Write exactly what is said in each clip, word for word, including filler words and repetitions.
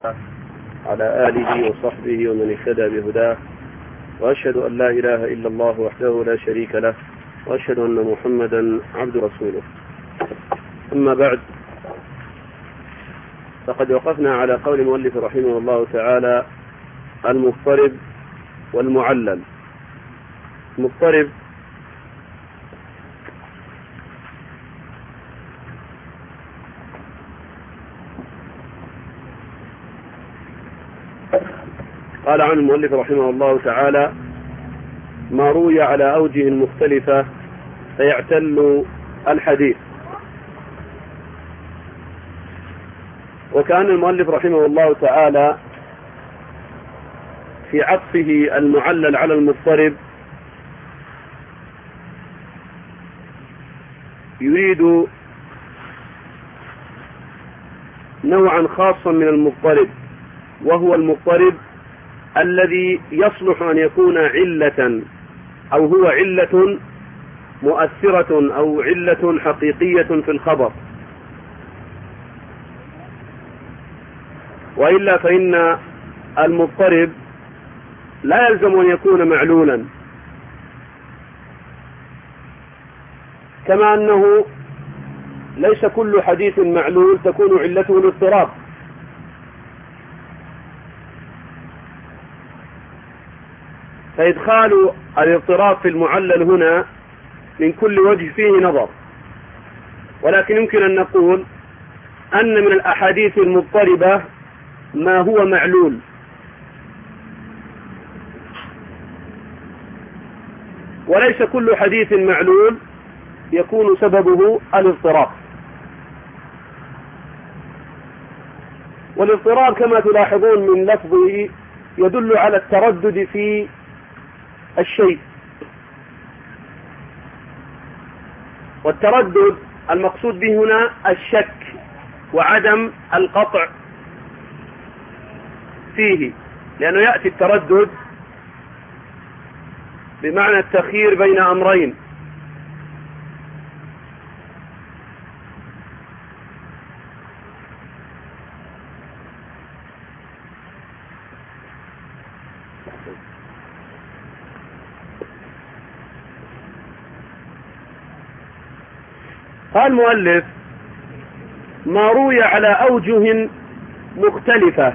على آله وصحبه ومن اهتدى بهداه، وأشهد أن لا إله إلا الله وحده لا شريك له، وأشهد أن محمدا عبد رسوله. أما بعد، فقد وقفنا على قول المؤلف رحمه الله تعالى: المضطرب والمعلل. المضطرب قال عن المؤلف رحمه الله تعالى: ما روي على أوجه مختلفة فيعتل الحديث. وكان المؤلف رحمه الله تعالى في عطفه المعلل على المضطرب يريد نوعا خاصا من المضطرب، وهو المضطرب الذي يصلح أن يكون علة، أو هو علة مؤثرة أو علة حقيقية في الخبر، وإلا فإن المضطرب لا يلزم أن يكون معلولا، كما أنه ليس كل حديث معلول تكون علته الاضطراب. فإدخال الاضطراب في المعلل هنا من كل وجه فيه نظر، ولكن يمكن أن نقول أن من الأحاديث المضطربة ما هو معلول، وليس كل حديث معلول يكون سببه الاضطراب. والاضطراب كما تلاحظون من لفظه يدل على التردد في الشيء، والتردد المقصود به هنا الشك وعدم القطع فيه، لأنه يأتي التردد بمعنى التخيير بين أمرين. قال المؤلف: ما روي على أوجه مختلفة.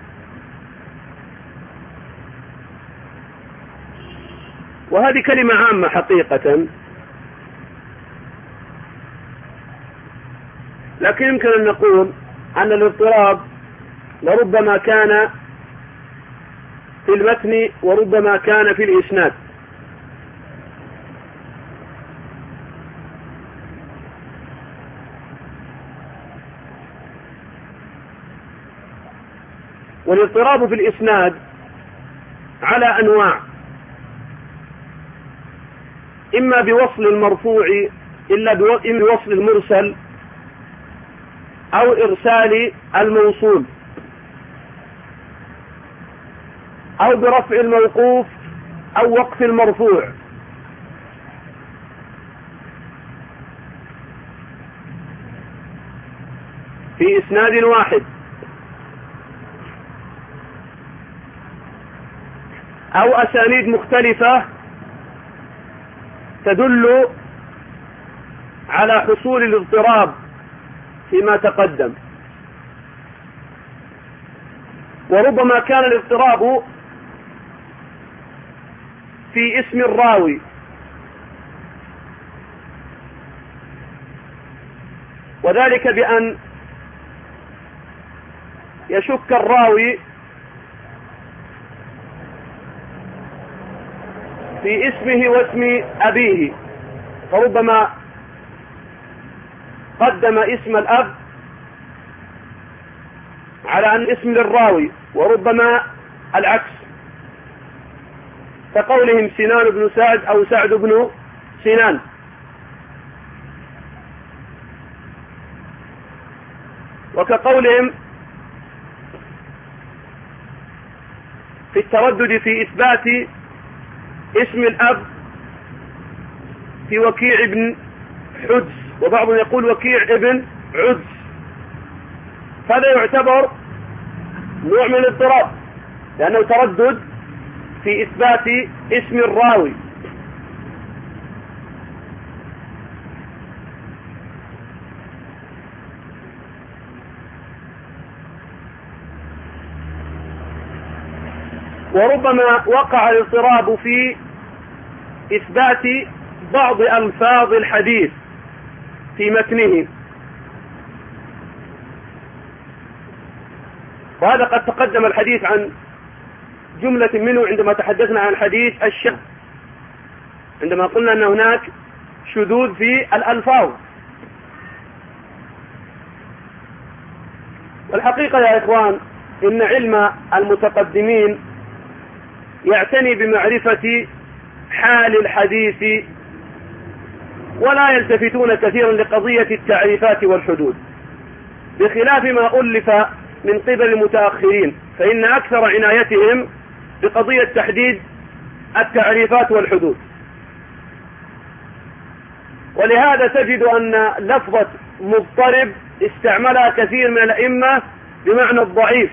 وهذه كلمة عامة حقيقة، لكن يمكن أن نقول أن الاضطراب لربما كان في المتن وربما كان في الإسناد. والاضطراب في الإسناد على أنواع: إما بوصل المرفوع إلا بوصل المرسل، أو إرسال الموصول، أو برفع الموقوف أو وقف المرفوع. في إسناد واحد، أو أسانيد مختلفة تدل على حصول الاضطراب فيما تقدم. وربما كان الاضطراب في اسم الراوي، وذلك بأن يشك الراوي في اسمه واسم أبيه، فربما قدم اسم الأب على أن اسم للراوي، وربما العكس، كقولهم سنان بن سعد أو سعد بن سنان. وكقولهم في التردد في إثبات اسم الأب في وكيع بن حدس، وبعضهم يقول وكيع ابن عدس، فهذا يعتبر نوع من الاضطراب، لأنه تردد في إثبات اسم الراوي. وربما وقع الاضطراب في إثبات بعض ألفاظ الحديث في متنه، وهذا قد تقدم الحديث عن جملة منه عندما تحدثنا عن حديث الشذ، عندما قلنا أن هناك شذوذ في الألفاظ. والحقيقة يا إخوان إن علم المتقدمين يعتني بمعرفة حال الحديث ولا يلتفتون كثيرا لقضية التعريفات والحدود، بخلاف ما ألف من قبل المتأخرين، فإن أكثر عنايتهم بقضية تحديد التعريفات والحدود. ولهذا تجد أن لفظة مضطرب استعملها كثير من الأئمة بمعنى الضعيف،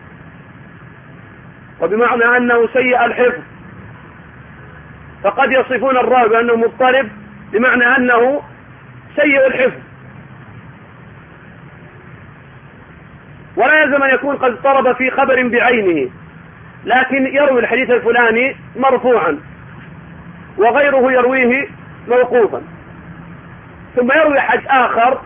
وبمعنى أنه سيء الحفظ، فقد يصفون الراوي بأنه مضطرب بمعنى أنه سيء الحفظ، ولا يلزم أن يكون قد اضطرب في خبر بعينه، لكن يروي الحديث الفلاني مرفوعا وغيره يرويه موقوفا، ثم يروي حديث آخر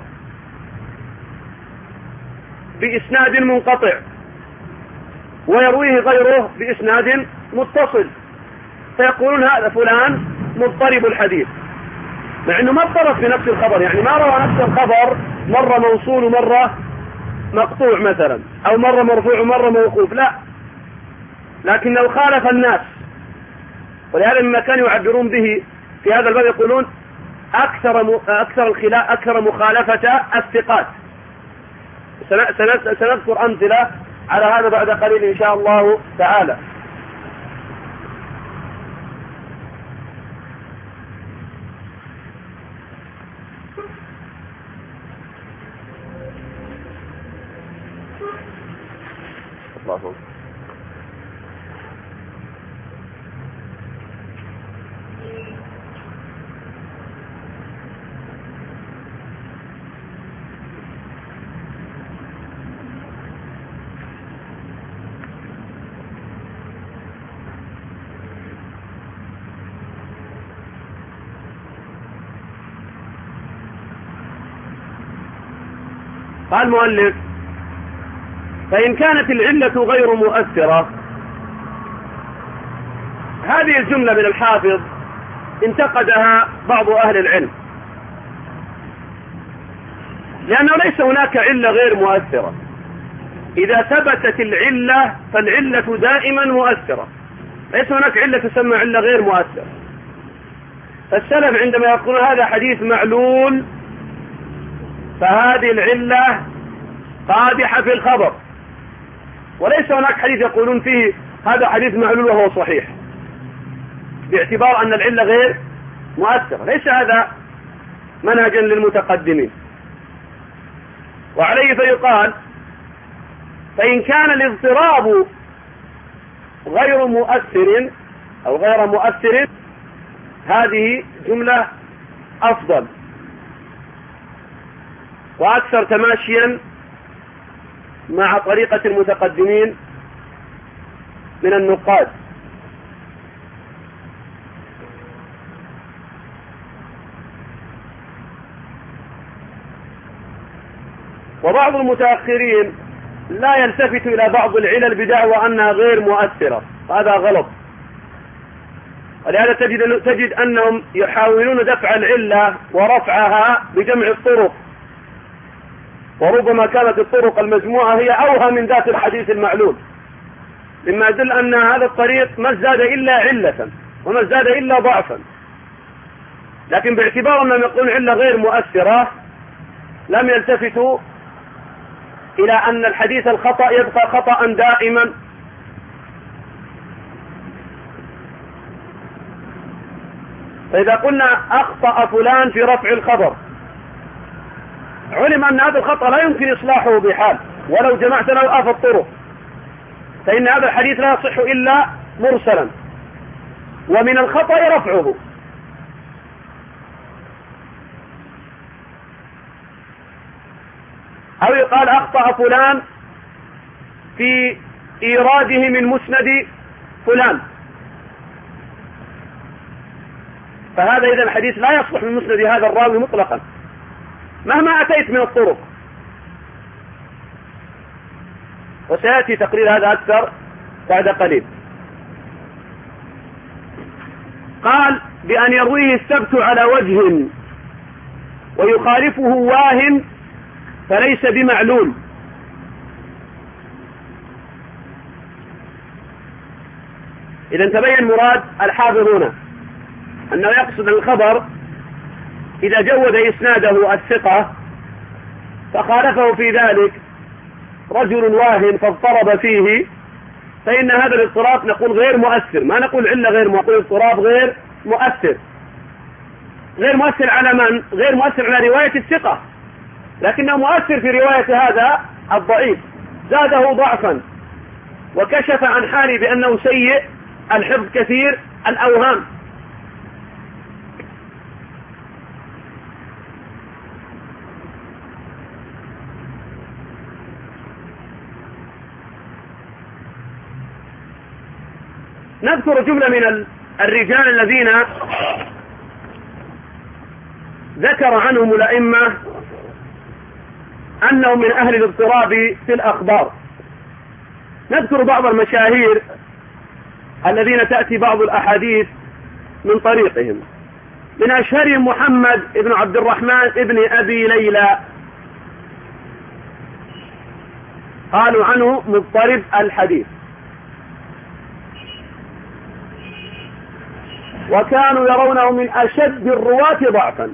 بإسناد منقطع ويرويه غيره بإسناد متصل، فيقولون هذا فلان مضطرب الحديث، مع أنه ما اضطرب في نفس الخبر، يعني ما روى نفس الخبر مرة موصول ومرة مقطوع مثلا، أو مرة مرفوع ومرة موقوف، لا، لكنه خالف الناس. ولهذا مما كانوا يعبرون به في هذا الباب يقولون أكثر أكثر الخلاف أكثر مخالفة الثقات. سنذكر أمثلة على هذا بعد قليل إن شاء الله تعالى. الله. قال المؤلف: فإن كانت العلة غير مؤثرة. هذه الجملة من الحافظ انتقدها بعض أهل العلم، لأنه ليس هناك علة غير مؤثرة. إذا ثبتت العلة فالعلة دائما مؤثرة، ليس هناك علة تسمى علة غير مؤثرة. فالسلف عندما يقولون هذا حديث معلول فهذه العلة قادحة في الخبر، وليس هناك حديث يقولون فيه هذا حديث معلول وهو صحيح، باعتبار أن العلة غير مؤثرة. ليس هذا منهجا للمتقدمين. وعليه فيقال: فإن كان الاضطراب غير مؤثر أو غير مؤثر، هذه جملة أفضل وأكثر تماشيا مع طريقة المتقدمين من النقاد. وبعض المتأخرين لا يلتفت إلى بعض العلل بدعوى أنها غير مؤثرة، هذا غلط. ولهذا تجد, تجد أنهم يحاولون دفع العلة ورفعها بجمع الطرق، وربما كانت الطرق المجموعة هي أوهم من ذات الحديث المعلول، مما يدل أن هذا الطريق ما ازداد إلا علة وما ازداد إلا ضعفا. لكن باعتبار أنهم يقولون علة غير مؤثرة لم يلتفتوا إلى أن الحديث الخطأ يبقى خطأ دائما. فإذا قلنا أخطأ فلان في رفع الخبر، علم أن هذا الخطأ لا يمكن إصلاحه بحال ولو جمعت له آف الطرق، فإن هذا الحديث لا يصح إلا مرسلا، ومن الخطأ رفعه. أو يقال أخطأ فلان في إيراده من مسند فلان، فهذا إذا الحديث لا يصلح من مسند هذا الراوي مطلقا مهما أتيت من الطرق. وسيأتي تقرير هذا أكثر بعد قليل. قال بأن يرويه السبت على وجه ويخالفه واهن فليس بمعلول. إذا تبين مراد الحافظ هنا أنه يقصد الخبر إذا جود إسناده الثقة فخالفه في ذلك رجل واهن فاضطرب فيه، فإن هذا الاضطراب نقول غير مؤثر، ما نقول علة غير مؤثر، اضطراب غير مؤثر. غير مؤثر على من؟ غير مؤثر على رواية الثقة، لكنه مؤثر في رواية هذا الضعيف، زاده ضعفا وكشف عن حاله بأنه سيء الحفظ كثير الأوهام. نذكر جملة من الرجال الذين ذكر عنهم الأئمة أنهم من أهل الاضطراب في الأخبار. نذكر بعض المشاهير الذين تأتي بعض الأحاديث من طريقهم. من أشهرهم محمد بن عبد الرحمن بن أبي ليلى، قالوا عنه مضطرب الحديث، وكانوا يرونه من أشد الرواة ضعفا.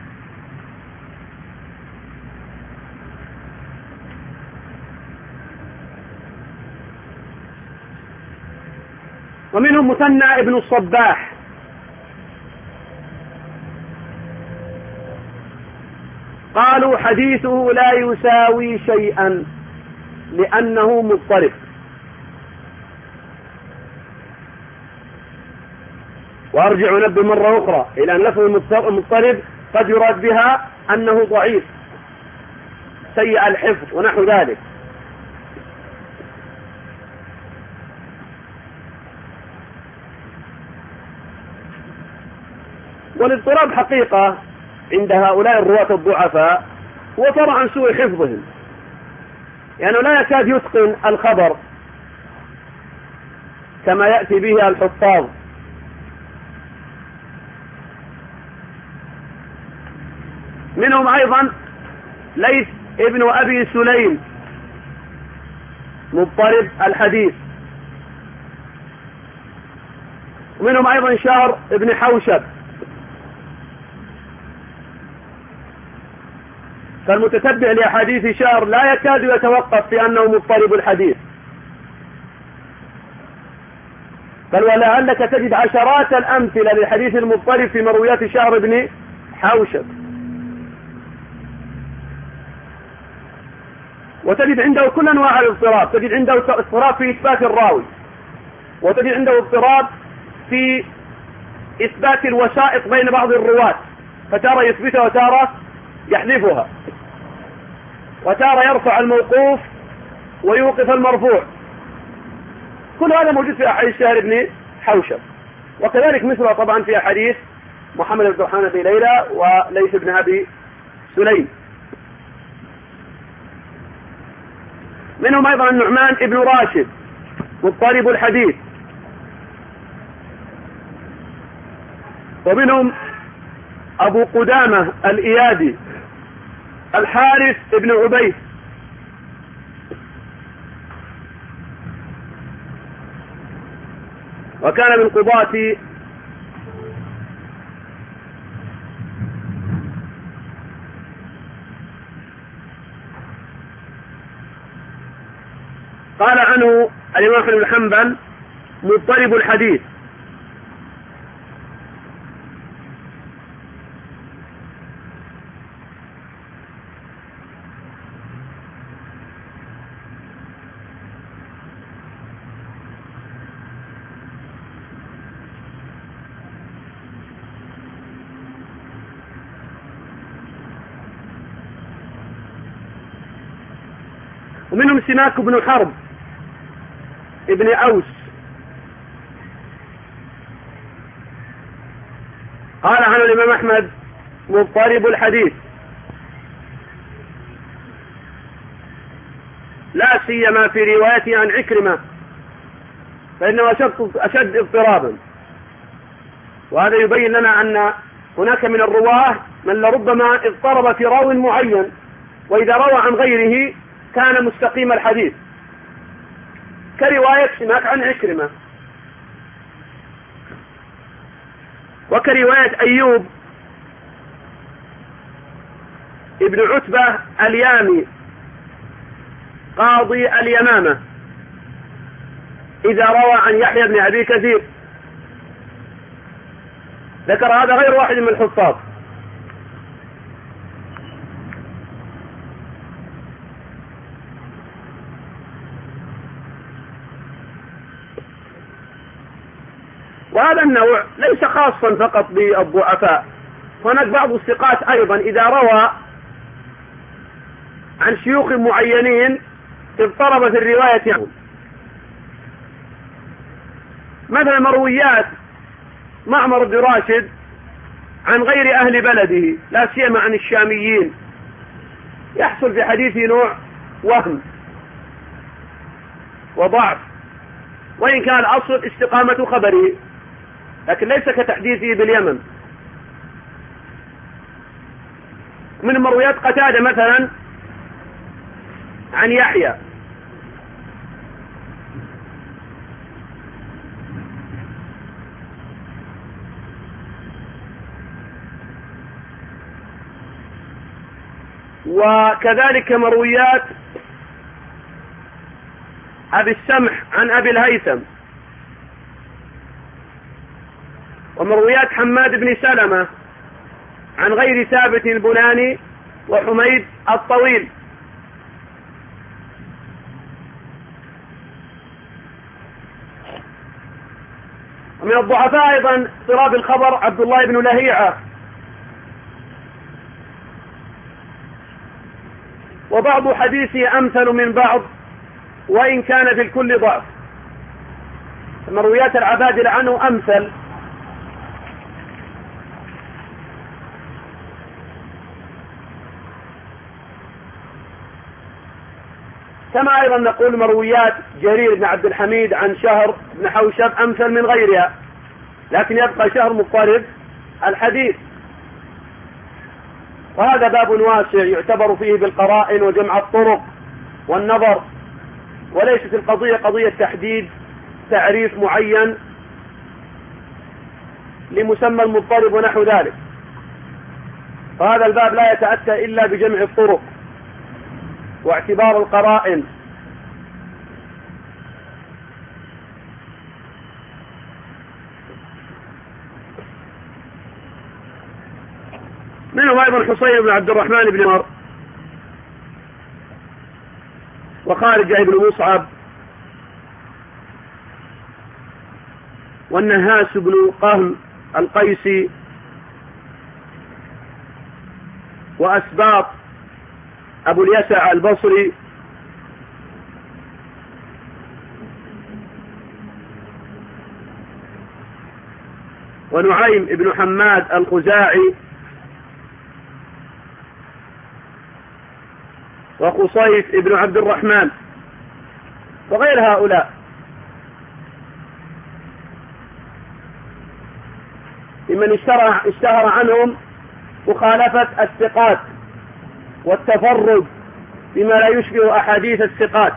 ومنهم مثنى ابن الصباح، قالوا حديثه لا يساوي شيئا لأنه مضطرب. وأرجع أنبه مرة أخرى إلى أن لفظ المضطرب قد يراد بها أنه ضعيف سيء الحفظ ونحو ذلك. والاضطراب حقيقة عند هؤلاء الرواة الضعفاء هو فرع عن سوء حفظهم، يعني لا يكاد يتقن الخبر كما يأتي به الحفاظ. منهم أيضا ليث ابن أبي سليم مضطرب الحديث. ومنهم أيضا شهر ابن حوشب. فالمتتبع لأحاديث شهر لا يكاد يتوقف في أنه مضطرب الحديث، بل ولعلك تجد عشرات الأمثلة للحديث المضطرب في مرويات شهر ابن حوشب. وتجد عنده كل أنواع الاضطراب، تجد عنده اضطراب في إثبات الراوي، وتجد عنده اضطراب في إثبات الوسائط بين بعض الرواة، فتارة يثبتها وتارة يحذفها، وتارة يرفع الموقوف ويوقف المرفوع. كل هذا موجود في أحاديث شهر ابن حوشب، وكذلك مثله طبعا في أحاديث محمد بن عبد الرحمن بن ليلى وليث بن أبي سليم. منهم أيضا النعمان ابن راشد مضطرب الحديث. ومنهم أبو قدامة الإيادي الحارث ابن عبيد. وكان من قضاة قال عنه الإمام أحمد بن حنبل مضطرب الحديث. ومنهم سماك بن حرب ابن أوس قال عنه الإمام أحمد مضطرب الحديث، لا سيما في روايته عن عكرمة فإنه أشد, أشد اضطرابا. وهذا يبين لنا أن هناك من الرواه من لربما اضطرب في راو معين، وإذا روى عن غيره كان مستقيم الحديث، كرواية سماك عن عكرمة، وكرواية أيوب ابن عتبة اليامي قاضي اليمامة إذا روى عن يحيى بن أبي كثير. ذكر هذا غير واحد من الحفاظ. وهذا النوع ليس خاصا فقط بالضعفاء، هناك بعض الثقات أيضا إذا روى عن شيوخ معينين اضطرب في الرواية عنهم. مثلا مرويات معمر بن راشد عن غير أهل بلده، لا سيما عن الشاميين، يحصل في حديثه نوع وهم وضعف، وإن كان الأصل استقامة خبره، لكن ليس كتحديثه باليمن. من مرويات قتادة مثلا عن يحيى وكذلك مرويات أبي السمح عن أبي الهيثم، ومرويات حماد بن سلمة عن غير ثابت البناني وحميد الطويل. ومن الضعفاء أيضا اضطراب الخبر عبد الله بن لهيعة، وبعض حديثه أمثل من بعض وإن كان في الكل ضعف. مرويات العبادلة عنه أمثل، كما أيضا نقول مرويات جرير بن عبد الحميد عن شهر بن حوشب أمثل من غيرها، لكن يبقى شهر مضطرب الحديث. وهذا باب واسع يعتبر فيه بالقرائن وجمع الطرق والنظر، وليست القضية قضية تحديد تعريف معين لمسمى المضطرب ونحو ذلك. وهذا الباب لا يتأتى إلا بجمع الطرق واعتبار القرائن. منهم أيضا حسين بن عبد الرحمن بن عمر، وخارجة بن مصعب، والنهاس بن قهم القيسي، وأسباط أبو اليسع البصري، ونعيم بن حماد الخزاعي، وقصيف بن عبد الرحمن، وغير هؤلاء ممن اشتهر عنهم مخالفة الثقات والتفرد بما لا يشبه أحاديث الثقات.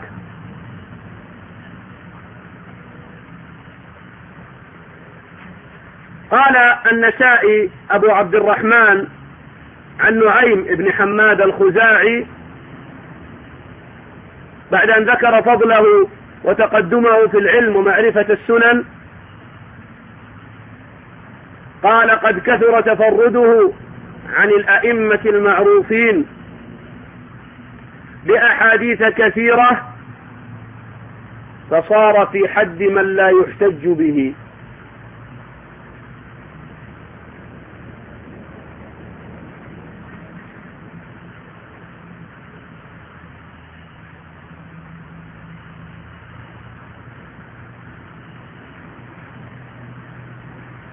قال النسائي أبو عبد الرحمن عن نعيم بن حماد الخزاعي بعد أن ذكر فضله وتقدمه في العلم ومعرفة السنن، قال قد كثر تفرده عن الأئمة المعروفين بأحاديث كثيرة فصار في حد من لا يحتج به.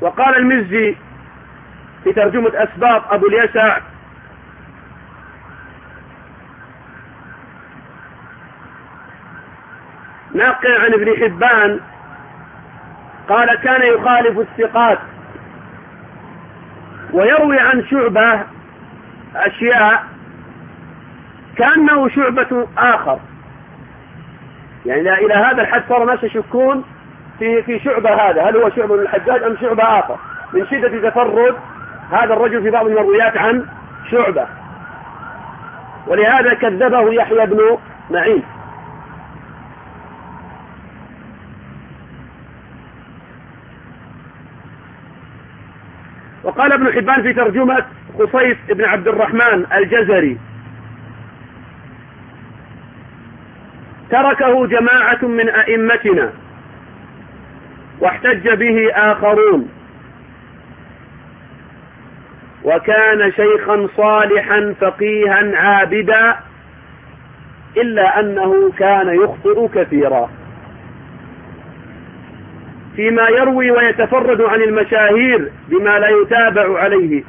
وقال المزي في ترجمة أسباط أبو اليسع: ناقل عن ابن حبان قال: كان يخالف الثقات ويروي عن شعبة أشياء كأنه شعبة آخر، يعني إلى هذا الحد صار الناس يشكون في في شعبة هذا، هل هو شعبة الحجاج أم شعبة آخر، من شدة تفرد هذا الرجل في بعض المرويات عن شعبة، ولهذا كذبه يحيى بن معين. وقال ابن حبان في ترجمة خصيص بن عبد الرحمن الجزري: تركه جماعة من أئمتنا واحتج به آخرون، وكان شيخا صالحا فقيها عابدا، إلا أنه كان يخطئ كثيرا فيما يروي ويتفرد عن المشاهير بما لا يتابع عليه.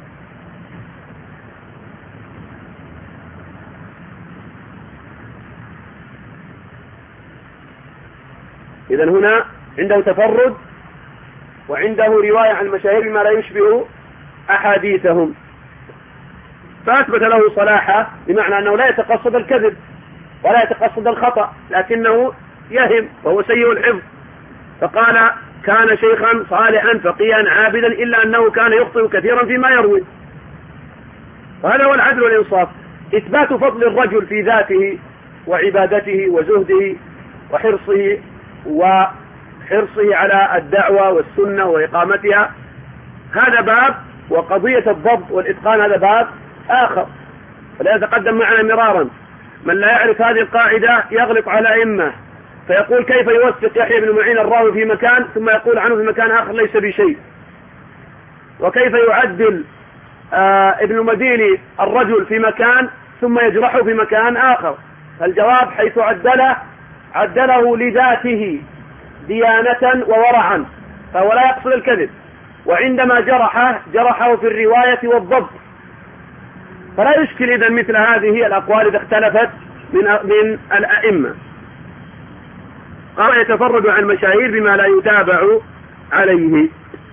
إذن هنا عنده تفرد وعنده رواية عن المشاهير بما لا يشبه أحاديثهم، فأثبت له صلاحة، بمعنى أنه لا يتقصد الكذب ولا يتقصد الخطأ، لكنه يهم وهو سيء الحفظ، فقال: كان شيخا صالحا فقيها عابدا، إلا أنه كان يخطئ كثيرا فيما يروي. وهذا هو العدل والإنصاف، إثبات فضل الرجل في ذاته وعبادته وزهده وحرصه وحرصه على الدعوة والسنة وإقامتها، هذا باب، وقضية الضبط والإتقان هذا باب آخر. ولا يتقدم معنا مرارا من لا يعرف هذه القاعدة يغلق على أئمة، فيقول: كيف يوثق يحيى بن معين الراوي في مكان ثم يقول عنه في مكان آخر ليس بشيء، وكيف يعدل آه ابن مديني الرجل في مكان ثم يجرحه في مكان آخر. فالجواب: حيث عدله عدله لذاته ديانة وورعا، فهو لا يقصد الكذب، وعندما جرحه جرحه في الرواية والضبط، فلا يشكل إذن مثل هذه الأقوال إذا اختلفت من من الأئمة. قال: يتفرد عن المشاهير بما لا يتابع عليه.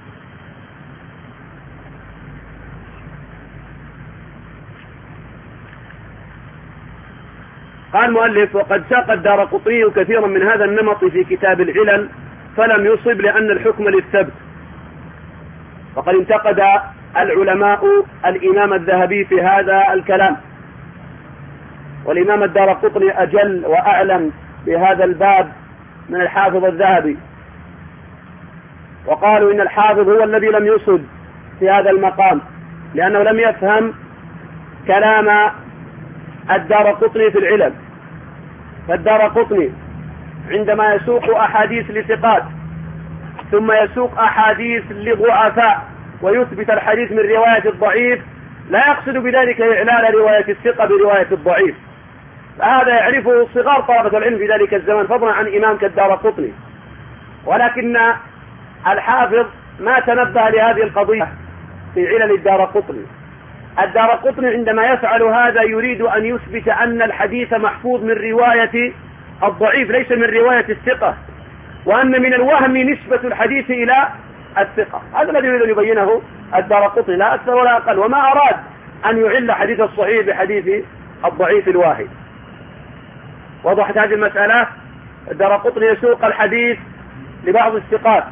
قال المؤلف: وقد ساق الدارقطني كثيرا من هذا النمط في كتاب العلل فلم يصب، لأن الحكم للثبت. وقد انتقد العلماء الإمام الذهبي في هذا الكلام، والإمام الدارقطني أجل وأعلم بهذا الباب من الحافظ الذهبي، وقالوا إن الحافظ هو الذي لم يصب في هذا المقام، لأنه لم يفهم كلام الدارقطني في العلل. فالدارقطني عندما يسوق أحاديث لثقات ثم يسوق أحاديث لضعفاء ويثبت الحديث من رواية الضعيف، لا يقصد بذلك إعلال رواية الثقة برواية الضعيف، فهذا يعرفه صغار طلبة العلم في ذلك الزمن، فضلا عن إمام كالدارقطني. ولكن الحافظ ما تنبه لهذه القضية في علل الدارقطني. الدارقطني عندما يفعل هذا يريد أن يثبت أن الحديث محفوظ من رواية الضعيف ليس من رواية الثقة، وأن من الوهم نسبة الحديث إلى الثقة. هذا الذي يريد أن يبينه الدارقطني، لا أكثر ولا أقل، وما أراد أن يعل حديث الصحيح بحديث الضعيف الواهي. وضحت هذه المسألة. الدارقطني يسوق الحديث لبعض الثقات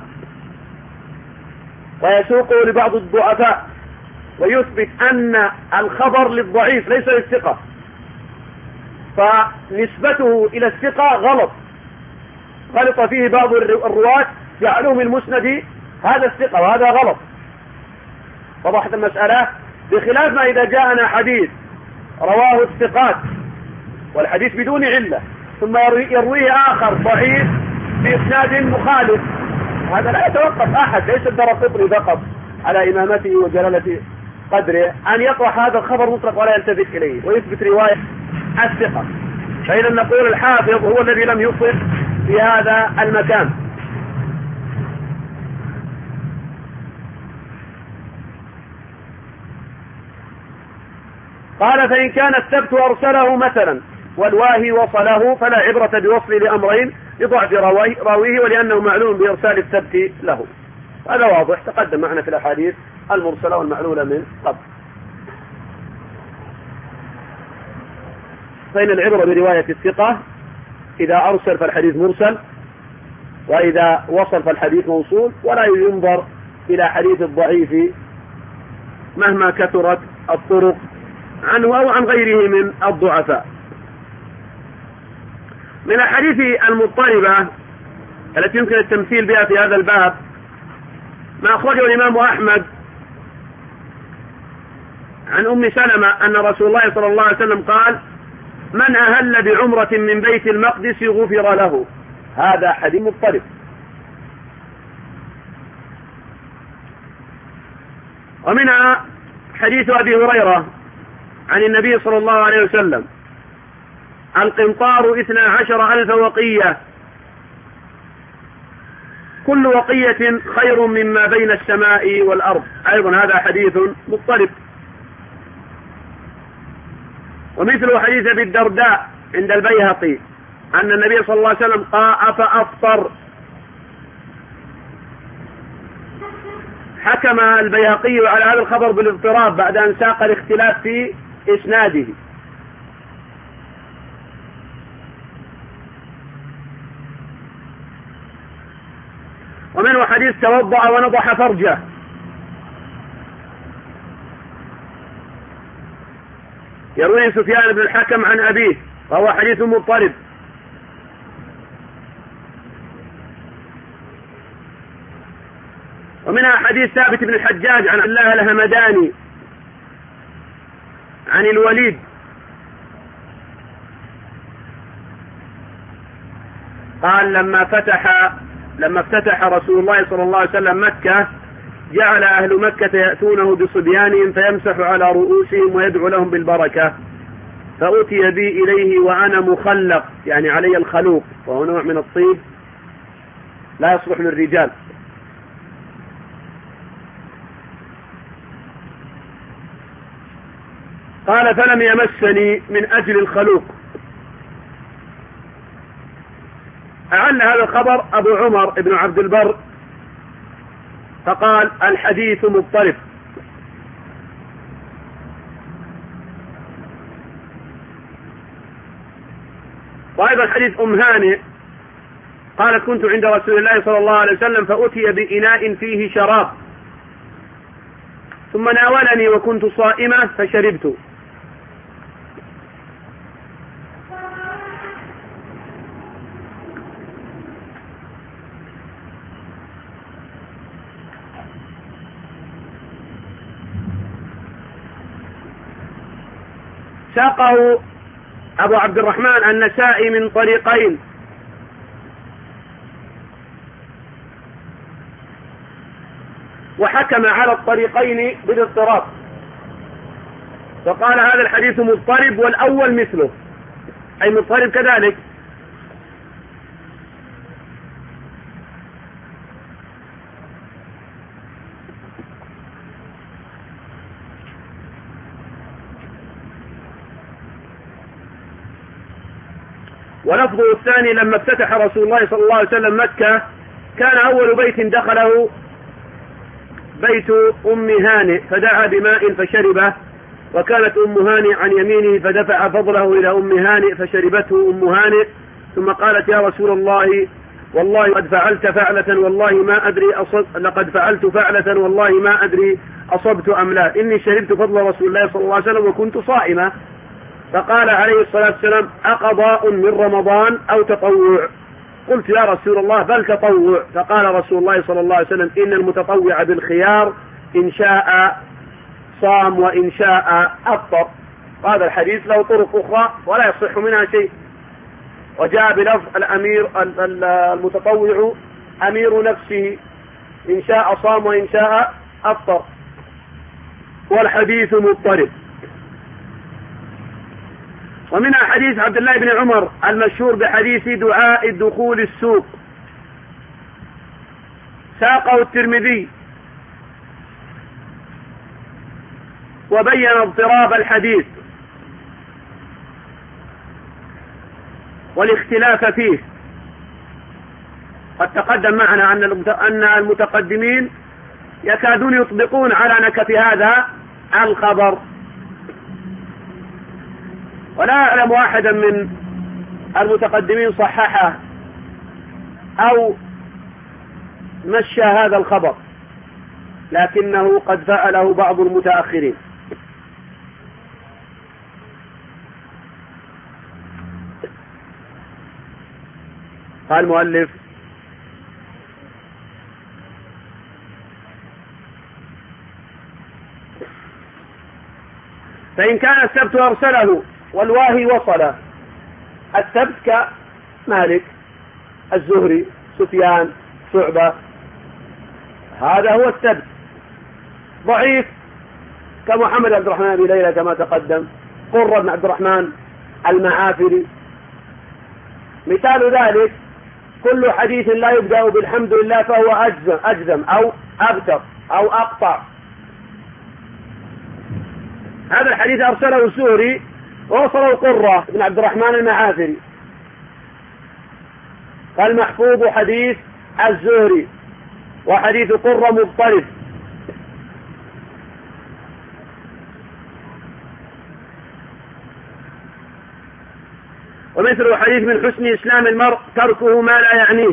ويسوقه لبعض الضعفاء، ويثبت أن الخبر للضعيف ليس للثقة، فنسبته إلى الثقة غلط، غلط فيه بعض الرواة جعلوه من مسند هذا الثقة، وهذا غلط. وضحت المسألة. بخلاف ما إذا جاءنا حديث رواه الثقات والحديث بدون علة ثم يرويه آخر ضعيف بإسناد مخالف، هذا لا يتوقف أحد، ليس الدارقطني فقط على إمامته وجلالة قدره أن يطرح هذا الخبر مطلق ولا يلتفت إليه ويثبت رواية الثقة. فإذا نقول الحافظ هو الذي لم يصب في هذا المكان. قال فإن كان الثبت أرسله مثلا والواهي وصله فلا عبرة بوصله لأمرين: لضعف راويه ولأنه معلوم بإرسال الثبت له. هذا واضح، تقدم معنا في الأحاديث المرسلة والمعلولة من قبل. فإن العبرة برواية الثقة، إذا أرسل فالحديث مرسل، وإذا وصل فالحديث موصول، ولا ينظر إلى حديث الضعيف مهما كثرت الطرق عنه أو عن غيره من الضعفاء. من الحديث المضطربة التي يمكن التمثيل بها في هذا الباب ما أخرجه الإمام أحمد عن أم سلمة أن رسول الله صلى الله عليه وسلم قال: من أهل بعمرة من بيت المقدس غفر له. هذا حديث مضطرب. ومنها حديث أبي هريرة عن النبي صلى الله عليه وسلم: القنطار اثنا عشر ألف وقية، كل وقية خير مما بين السماء والأرض. أيضا هذا حديث مضطرب. ومثل حديث أبي الدرداء عند البيهقي أن النبي صلى الله عليه وسلم قال: فأفطر. حكم البيهقي على هذا الخبر بالاضطراب بعد أن ساق الاختلاف في إسناده. ومنه حديث توضأ ونضح فرجه، يرويه سفيان بن الحكم عن أبيه، وهو حديث مضطرب. ومنها حديث ثابت بن الحجاج عن الله الهمداني عن الوليد قال: لما فتح لما افتتح رسول الله صلى الله عليه وسلم مكة جعل أهل مكة يأتونه بصبيانهم فيمسح على رؤوسهم ويدعو لهم بالبركة، فأتي بي إليه وأنا مخلق، يعني علي الخلوق، وهو نوع من الطيب لا يصلح للرجال. قال: فلم يمسني من أجل الخلوق. أعل هذا الخبر أبو عمر ابن عبد البر فقال: الحديث مضطرب. وأيضا حديث أم هانئ قالت: كنت عند رسول الله صلى الله عليه وسلم فأتي بإناء فيه شراب، ثم ناولني وكنت صائمة فشربت. ساقه أبو عبد الرحمن النسائي من طريقين، وحكم على الطريقين بالاضطراب، فقال: هذا الحديث مضطرب والأول مثله، أي مضطرب كذلك. ولفظه الثاني: لما افتتح رسول الله صلى الله عليه وسلم مكة كان أول بيت دخله بيت أم هانئ فدعا بماء فشربه، وكانت أم هانئ عن يمينه فدفع فضله إلى أم هانئ فشربته أم هانئ، ثم قالت: يا رسول الله، والله قد فعلت فعلة والله ما أدري أصب لقد فعلت فعلة والله ما أدري أصبت أم لا، إني شربت فضل رسول الله صلى الله عليه وسلم وكنت صائمة. فقال عليه الصلاة والسلام: أقضاء من رمضان أو تطوع؟ قلت: يا رسول الله بل تطوع. فقال رسول الله صلى الله عليه وسلم: إن المتطوع بالخيار إن شاء صام وإن شاء أفطر. هذا الحديث له طرق أخرى ولا يصح منها شيء. وجاء بلفظ الأمير المتطوع أمير نفسه، إن شاء صام وإن شاء أفطر، والحديث مضطرب. ومنها حديث عبد الله بن عمر المشهور بحديث دعاء الدخول السوق، ساقه الترمذي وبين اضطراب الحديث والاختلاف فيه. قد تقدم معنا أن المتقدمين يكادون يطبقون على نكة هذا الخبر، ولا أعلم واحدا من المتقدمين صححه أو مشى هذا الخبر، لكنه قد فعله بعض المتأخرين. قال المؤلف: فإن كان السبت أرسله والواهي وصله. السبت كمالك، الزهري، سفيان، شعبة، هذا هو السبت. ضعيف كمحمد عبد الرحمن بن ليلى كما تقدم، قرة بن عبد الرحمن المعافري. مثال ذلك: كل حديث لا يبدأ بالحمد لله فهو أجزم, أجزم أو أبتر أو أقطع. هذا الحديث أرسله الزهري ووصله قرة بن عبد الرحمن المعافري. فالمحفوظ حديث الزهري، وحديث قرة مضطرب. ومثل حديث من حسن إسلام المرء تركه ما لا يعنيه.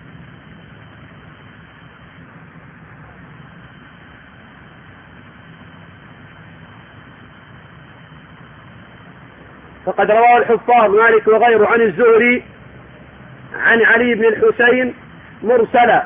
فقد رواه الحفاظ مالك وغيره عن الزهري عن علي بن الحسين مرسلا،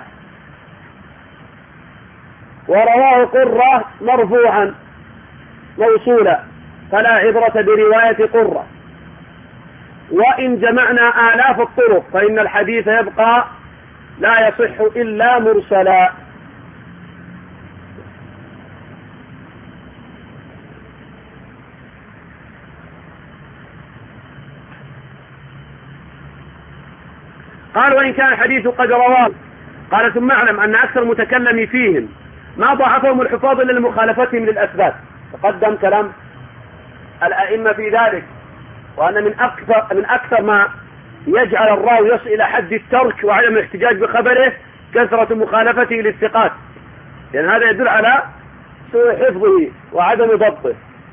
ورواه قرة مرفوعا موصولا، فلا عبرة برواية قرة. وإن جمعنا آلاف الطرق فإن الحديث يبقى لا يصح إلا مرسلا. قال: وإن كان الحديث قد رواه. قال: ثم اعلم أن أكثر المتكلم فيهم ما ضعفهم الحفاظ إلا لمخالفتهم للأسباب. تقدم كلام الأئمة في ذلك، وأن من أكثر, من أكثر ما يجعل الراوي يصل إلى حد الترك وعدم الاحتجاج بخبره كثرة مخالفته للثقات، لأن يعني هذا يدل على سوء حفظه وعدم ضبطه.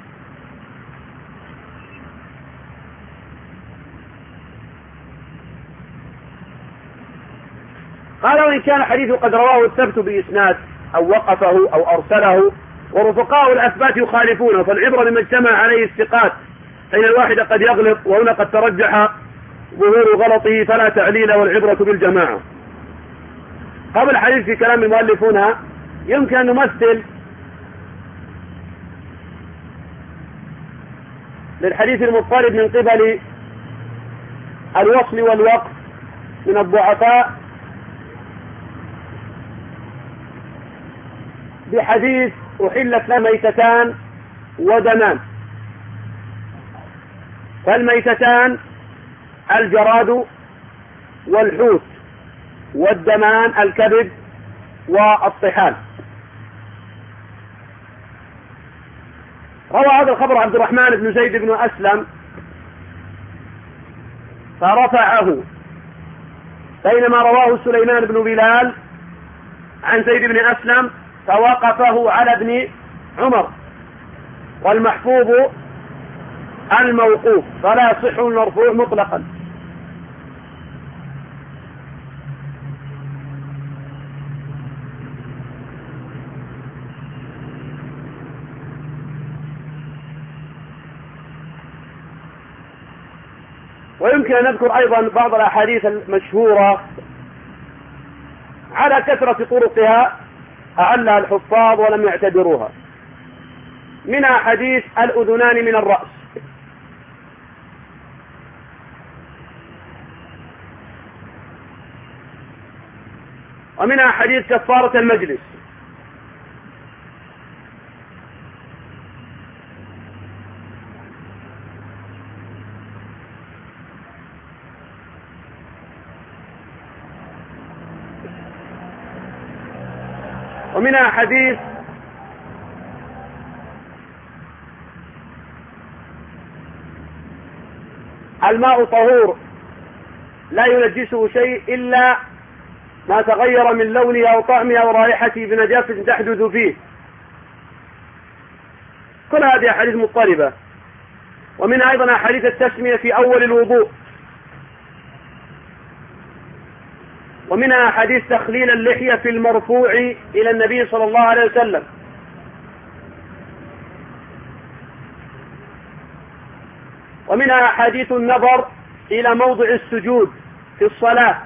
قال: وإن كان الحديث قد رواه الثبت بإسناد أو وقفه أو أرسله ورفقاء الأثبات يخالفونه، فالعبرة بما اجتمع عليه الثقات، فإن الواحد قد يغلط وهنا قد ترجح ظهور غلطه فلا تعليل، والعبرة بالجماعة. قبل الحديث في كلام المؤلف هنا يمكن أن نمثل للحديث المضطرب من قبل الوصل والوقف من الضعفاء بحديث أحلت له ميتتان ودمان. فالميتتان الجراد والحوت، والدمان الكبد والطحال. روى هذا الخبر عبد الرحمن بن زيد بن أسلم فرفعه، بينما رواه سليمان بن بلال عن زيد بن أسلم فوقفه على ابن عمر. والمحفوظ الموقوف، فلا يصح المرفوع مطلقا. ويمكن أن نذكر أيضا بعض الأحاديث المشهورة على كثرة طرقها أعلها الحفاظ ولم يعتبروها، منها حديث الأذنان من الرأس، ومنها حديث كفارة المجلس، ومنها حديث الماء طهور لا ينجسه شيء إلا ما تغير من لونه أو طعمه أو رائحته بنجاسة تحدث فيه. كل هذه أحاديث مضطربة. ومنها أيضا أحاديث التسمية في أول الوضوء، ومنها أحاديث تخليل اللحية في المرفوع إلى النبي صلى الله عليه وسلم، ومنها أحاديث النظر إلى موضع السجود في الصلاة،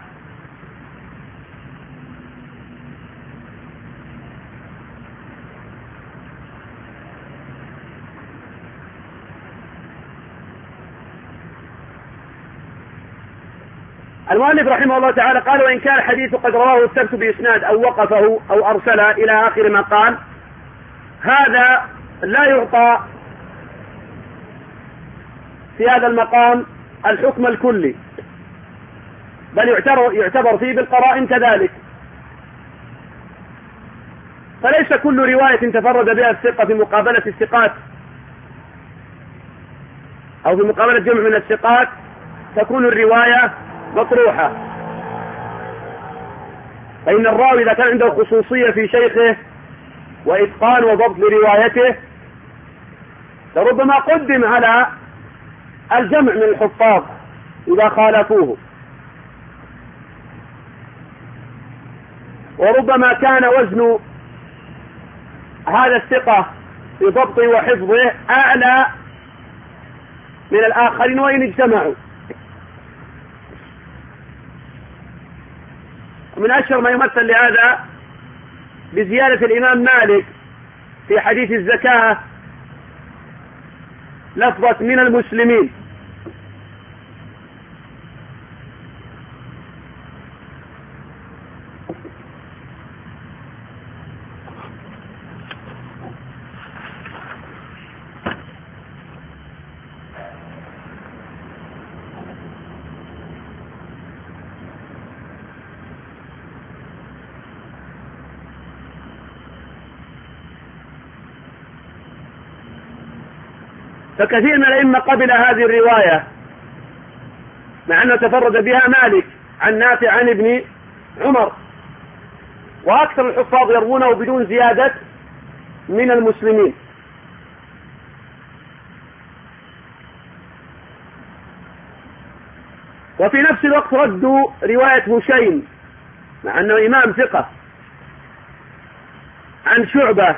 المؤلف رحمه الله تعالى قال: وإن كان الحديث قد رواه الثبت بإسناد أو وقفه أو أرسله إلى آخر ما قال، هذا لا يعطى في هذا المقام الحكم الكلي، بل يعتبر, يعتبر فيه بالقرائن كذلك. فليس كل رواية تفرد بها الثقة في مقابلة الثقات أو في مقابلة جمع من الثقات تكون الرواية مطروحة. فإن الراوي إذا كان عنده خصوصية في شيخه وإتقان وضبط لروايته لربما قدم على الجمع من الحفاظ إذا خالفوه، وربما كان وزن هذا الثقة في ضبطه وحفظه أعلى من الآخرين وإن اجتمعوا. ومن أشهر ما يمثل لهذا بزيادة الإمام مالك في حديث الزكاة لفظة من المسلمين، فكثير من الأئمة قبل هذه الرواية مع أنه تفرد بها مالك عن نافع عن ابن عمر، وأكثر الحفاظ يروونه بدون زيادة من المسلمين. وفي نفس الوقت ردوا رواية هشيم مع أنه إمام ثقة عن شعبة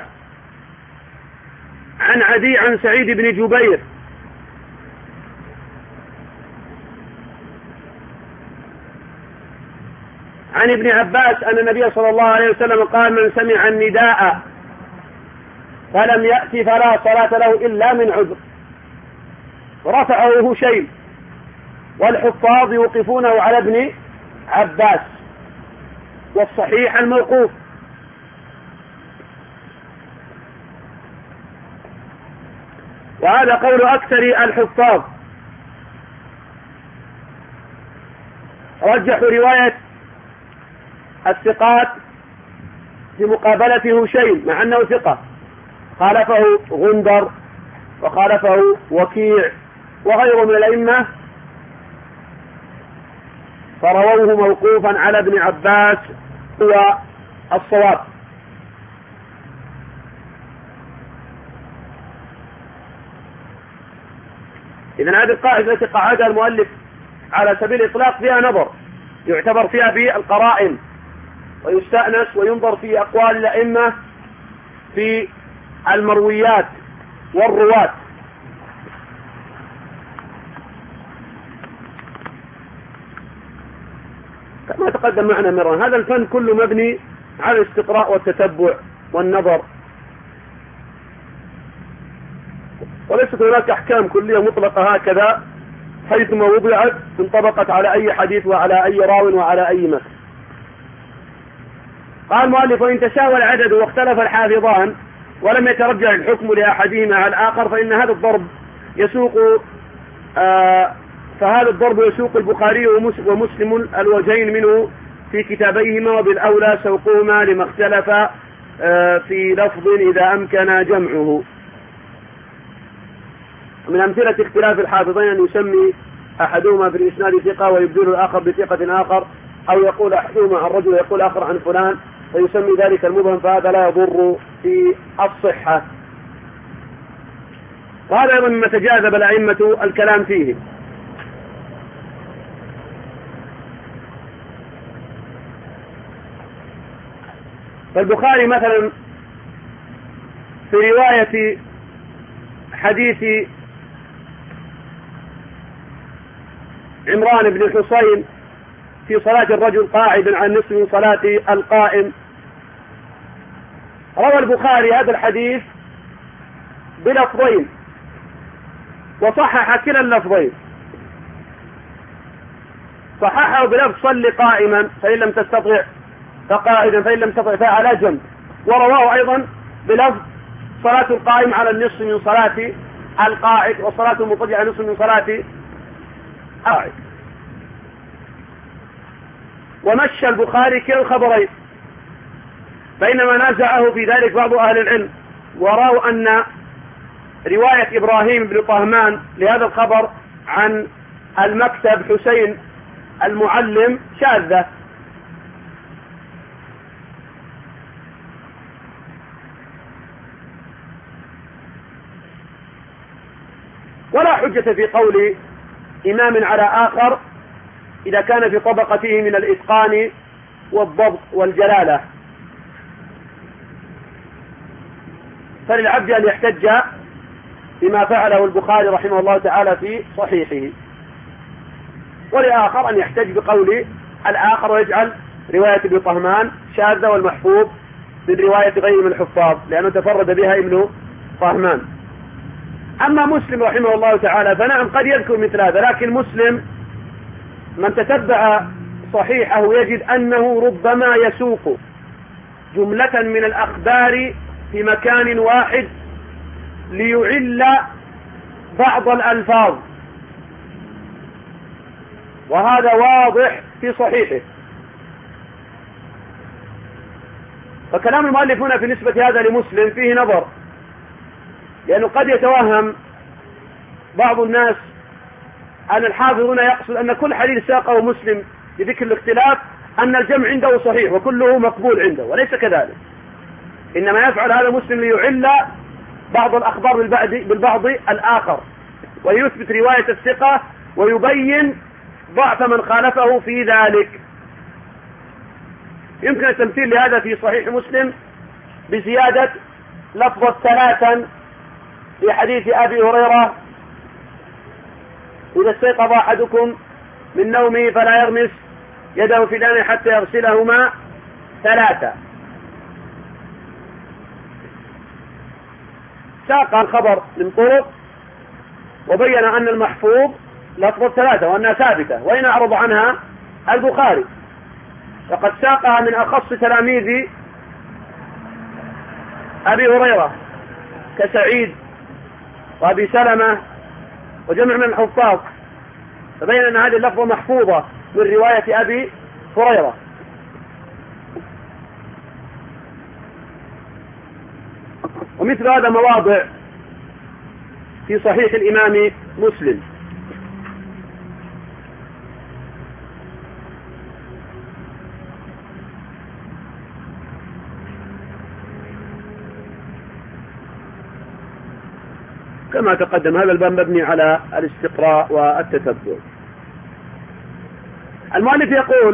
عن عدي عن سعيد بن جبير عن ابن عباس أن النبي صلى الله عليه وسلم قال: من سمع النداء فلم يأتي فلا صلاة له إلا من عذر. ورفعه هشيم، والحفاظ يوقفونه على ابن عباس، والصحيح الموقوف. وهذا قول أكثر الحفاظ. رجحوا رواية الثقات في مقابلة هشيم مع أنه ثقة، خالفه غندر وخالفه وكيع وغيره من الأئمة، فرووه موقوفا على ابن عباس هو الصواب. إذن هذه القاعدة التي قاعدها المؤلف على سبيل الإطلاق فيها نظر، يعتبر فيها بالقرائن، ويستأنس وينظر في أقوال الأئمة في المرويات والرواة. كما تقدم معنا مرة، هذا الفن كله مبني على الاستقراء والتتبع والنظر، وليست هناك أحكام كلية مطلقة هكذا حيثما وضعت انطبقت على أي حديث وعلى أي راو وعلى أي مثل. قال المؤلف: وإن تساوى العدد واختلف الحافظان ولم يترجح الحكم لأحدهما على الآخر فإن هذا الضرب يسوق آه فهذا الضرب يسوق البخاري ومسلم الوجهين منه في كتابيهما، وبالأولى سوقهما لما اختلف آه في لفظ إذا أمكن جمعه. من أمثلة اختلاف الحافظين أن يسمي أحدهما في الإسناد ثقة ويبدل الآخر بثقة آخر، أو يقول أحدهما عن رجل ويقول آخر عن فلان فيسمي ذلك المبهم، فهذا لا يضر في الصحة. وهذا أيضا مما تجاذب الأئمة الكلام فيه. فالبخاري مثلا في رواية حديث عمران بن الحصين في صلاة الرجل قاعدا عن نصف من صلاة القائم، روى البخاري هذا الحديث بلفظين وصحح كلا اللفظين، صححه بلفظ صل قائما فإن لم تستطع فقاعدا فإن لم تستطع فعلى جنب، ورواه أيضا بلفظ صلاة القائم على النصف من صلاة القاعد وصلاة المضطجع على النصف من صلاة القاعد. ومشى البخاري كلا الخبرين، بينما نازعه في ذلك بعض أهل العلم ورأوا أن رواية إبراهيم بن طهمان لهذا الخبر عن المكتب حسين المعلم شاذة. ولا حجة في قول إمام على آخر إذا كان في طبقته من الإتقان والضبط والجلالة، فللعبد أن يحتج بما فعله البخاري رحمه الله تعالى في صحيحه، ولآخر أن يحتج بقول الآخر ويجعل رواية ابن طهمان شاذة والمحفوظ من رواية غير من الحفاظ لأنه تفرد بها ابن طهمان. أما مسلم رحمه الله تعالى فنعم قد يذكر مثل هذا، لكن مسلم من تتبع صحيحه يجد أنه ربما يسوق جملة من الأخبار في مكان واحد ليعل بعض الألفاظ، وهذا واضح في صحيحه. فكلام المؤلف هنا في نسبة هذا لمسلم فيه نظر، لأنه قد يتوهم بعض الناس أن الحافظ هنا يقصد أن كل حديث ساقه مسلم بذكر الاختلاف أن الجمع عنده صحيح وكله مقبول عنده، وليس كذلك، إنما يفعل هذا مسلم ليعل بعض الأخبار بالبعض, بالبعض الآخر ويثبت رواية الثقة ويبين ضعف من خالفه في ذلك. يمكن التمثيل لهذا في صحيح مسلم بزيادة لفظة ثلاثا في حديث أبي هريرة: إذا استيقظ أحدكم من نومه فلا يغمس يده في الإناء حتى يغسلهما ثلاثة. ساق الخبر من طرق وبين أن المحفوظ لفظة ثلاثة وأنها ثابتة، وإن أعرض عنها البخاري فقد ساقها من أخص تلاميذ أبي هريرة كسعيد وأبي سلمة وجمع من الحفاظ، فبين أن هذه اللفظة محفوظة من رواية أبي هريرة. ومثل هذا مواضع في صحيح الإمام مسلم. كما تقدم هذا الباب مبني على الاستقراء والتتبع. المؤلف يقول: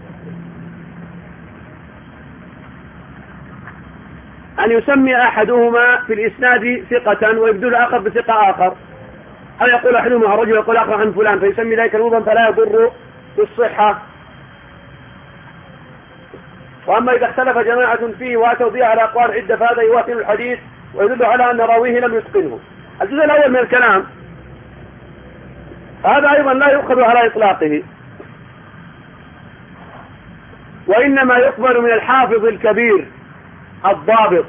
أن يسمي أحدهما في الإسناد ثقة ويبدل الآخر بثقة آخر، أو يقول أحدهما عن رجل ويقول آخر عن فلان فيسمي ذلك المبهم فلا يضر في الصحة. وأما إذا اختلف جماعة فيه وأتوا به على أقوال عدة فهذا يواتر الحديث ويدل على أن راويه لم يتقنه. الجزء الأول من الكلام هذا أيضا لا يؤخذ على إطلاقه، وإنما يقبل من الحافظ الكبير الضابط،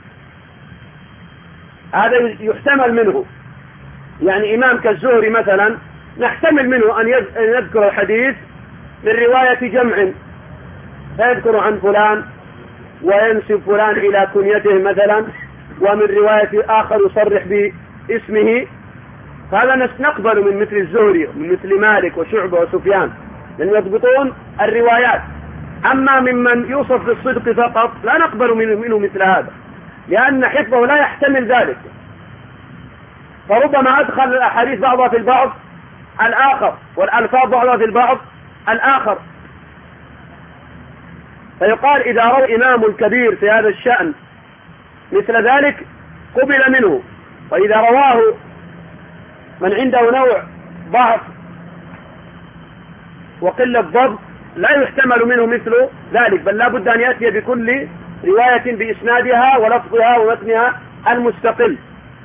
هذا يحتمل منه. يعني إمام كالزهري مثلا نحتمل منه أن يذكر الحديث من رواية جمع، فيذكر عن فلان وينسب فلان إلى كنيته مثلا، ومن رواية آخر يصرح باسمه، فهذا نقبل من مثل الزهري ومن مثل مالك وشعبة وسفيان، لأن يضبطون الروايات. أما ممن يوصف بالصدق فقط لا نقبل منه مثل هذا، لأن حفظه لا يحتمل ذلك، فربما أدخل الأحاديث بعضها في البعض الآخر والألفاظ بعضها في البعض الآخر. فيقال إذا روى إمام كبير في هذا الشأن مثل ذلك قبل منه، وإذا رواه من عنده نوع ضعف وقلة ضبط لا يحتمل منه مثل ذلك، بل لا بد أن يأتي بكل رواية بإسنادها ولفظها ومتنها المستقل.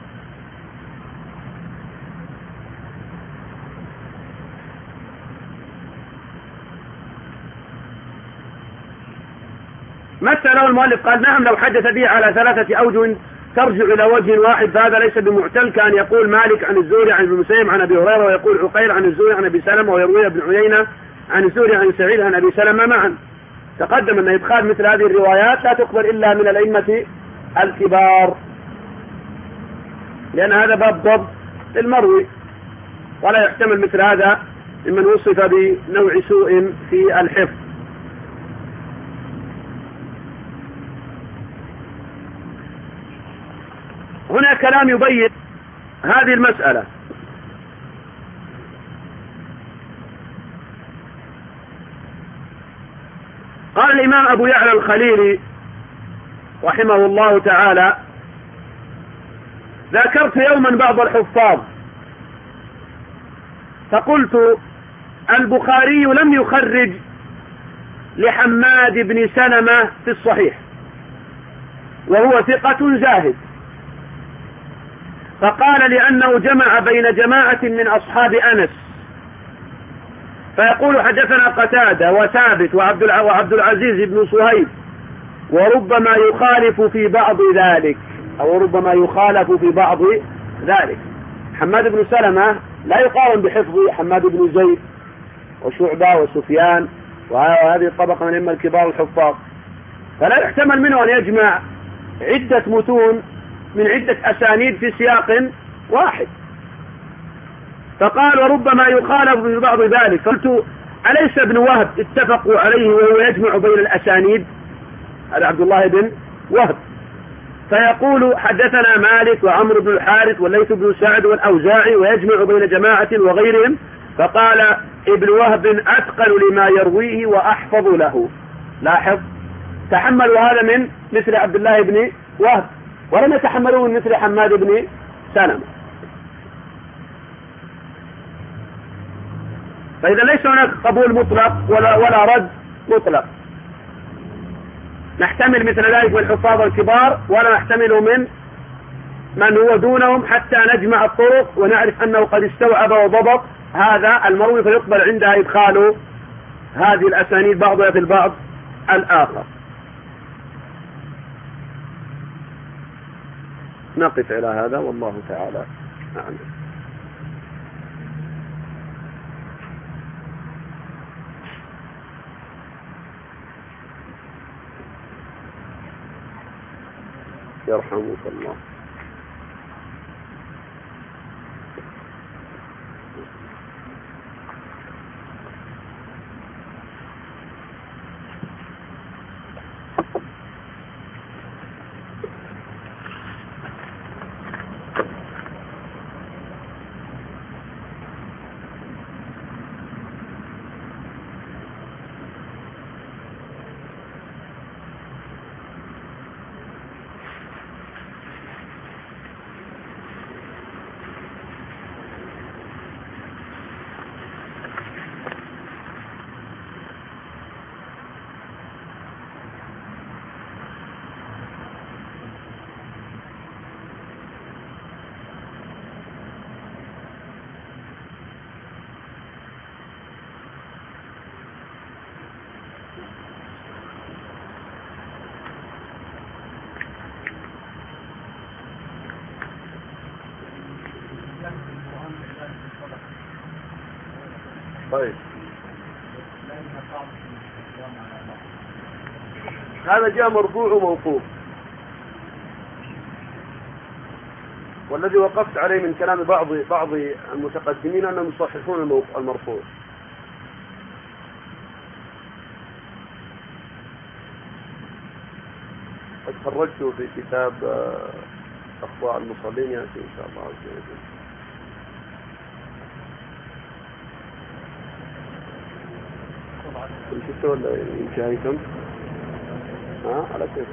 مثله المؤلف قال نعم لو حدث به على ثلاثة أوجه ترجع إلى وجه واحد فهذا ليس بمعتل، كان يقول مالك عن الزهري عن ابن مسيب عن أبي هريرة، ويقول عقيل عن الزهري عن أبي سلمة، ويروي ابن عيينة عن الزهري عن سعيد عن أبي سلمة معا. تقدم أن إدخال مثل هذه الروايات لا تقبل إلا من الأئمة الكبار، لأن هذا باب ضبط المروي، ولا يحتمل مثل هذا ممن وصف بنوع سوء في الحفظ. هنا كلام يبين هذه المسألة. قال الإمام أبو يعلى الخليلي رحمه الله تعالى: ذكرت يوما بعض الحفاظ فقلت البخاري لم يخرج لحماد بن سلمة في الصحيح وهو ثقة زاهد، فقال لأنه جمع بين جماعة من أصحاب أنس، فيقول حدثنا قتادة وثابت وعبد العزيز بن صهيب، وربما يخالف في بعض ذلك أو ربما يخالف في بعض ذلك. حماد بن سلمة لا يقارن بحفظ حماد بن زيد وشعبة وسفيان وهذه الطبقة من أئمة الكبار الحفاظ، فلا يحتمل منه أن يجمع عدة متون من عدة أسانيد في سياق واحد. فقال وربما يخالف في بعض ذلك، قلت أليس ابن وهب اتفقوا عليه وهو يجمع بين الأسانيد؟ هذا عبد الله بن وهب، فيقول حدثنا مالك وعمرو بن الحارث والليث بن سعد والأوزاعي ويجمع بين جماعة وغيرهم، فقال ابن وهب أتقن لما يرويه وأحفظ له. لاحظ، تحملوا هذا من مثل عبد الله بن وهب ولم يتحملوه من مثل حماد بن سلمة. فإذا ليس هناك قبول مطلق ولا, ولا رد مطلق، نحتمل مثل ذلك من الحفاظ الكبار ولا نحتمله من من هو دونهم، حتى نجمع الطرق ونعرف أنه قد استوعب وضبط هذا المروي، فيقبل عندها إدخال هذه الأسانيد بعضها في البعض الآخر. نقف إلى هذا والله تعالى أعلم. يرحمك الله. طيب، هذا جاء مرفوع وموقوف. والذي وقفت عليه من كلام بعض بعض المتقدمين أنهم يصححون المرفوع. قد خرجت في كتاب أخطاء المصلين يأتي إن شاء الله عز وجل. شفته ولا انتهيتم؟ ها على كيف؟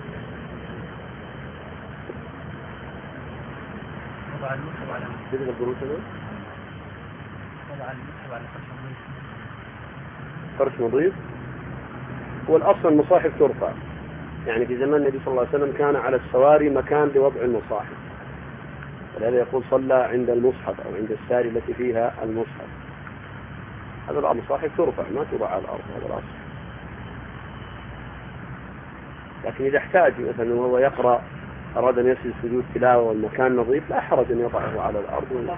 وضع المصحف على كيف البروس هذا؟ وضع المصحف على فرش نظيف. فرش نظيف؟ هو الأصل المصاحف ترفع، يعني في زمان النبي صلى الله عليه وسلم كان على السواري مكان لوضع المصاحف، ولهذا يقول صلى عند المصحف أو عند الساري التي فيها المصحف. هذا المصاحف ترفع ما توضع على الأرض، هذا الأصل. لكن إذا احتاج مثلا وهو يقرأ أراد أن يسجد سجود تلاوة والمكان نظيف لا حرج أن يضعه على الأرض،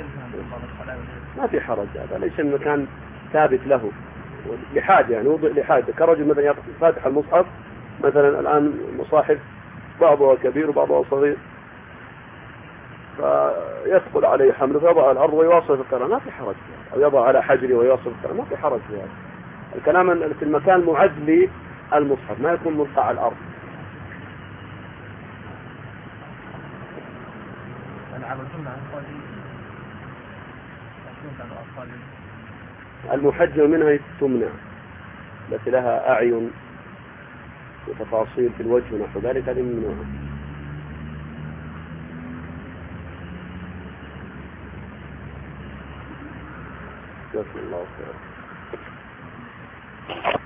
ما في حرج، هذا ليس المكان ثابت له لحاجة، يعني وضع لحاجة، كرجل مثلا فاتح المصحف مثلا الآن مصاحف بعضها كبير وبعضها صغير فيثقل عليه حمله فيضع على الأرض ويواصل في القراءة ما في حرج، أو يضع على حجره ويواصل في القراءة ما في حرج في هذا. الكلام في المكان معد للمصحف ما يكون ملقى على الأرض. المحجم منها تمنع التي لها أعين وتفاصيل في الوجه ونحو ذلك هذه ممنوعة. جزاكم الله خير.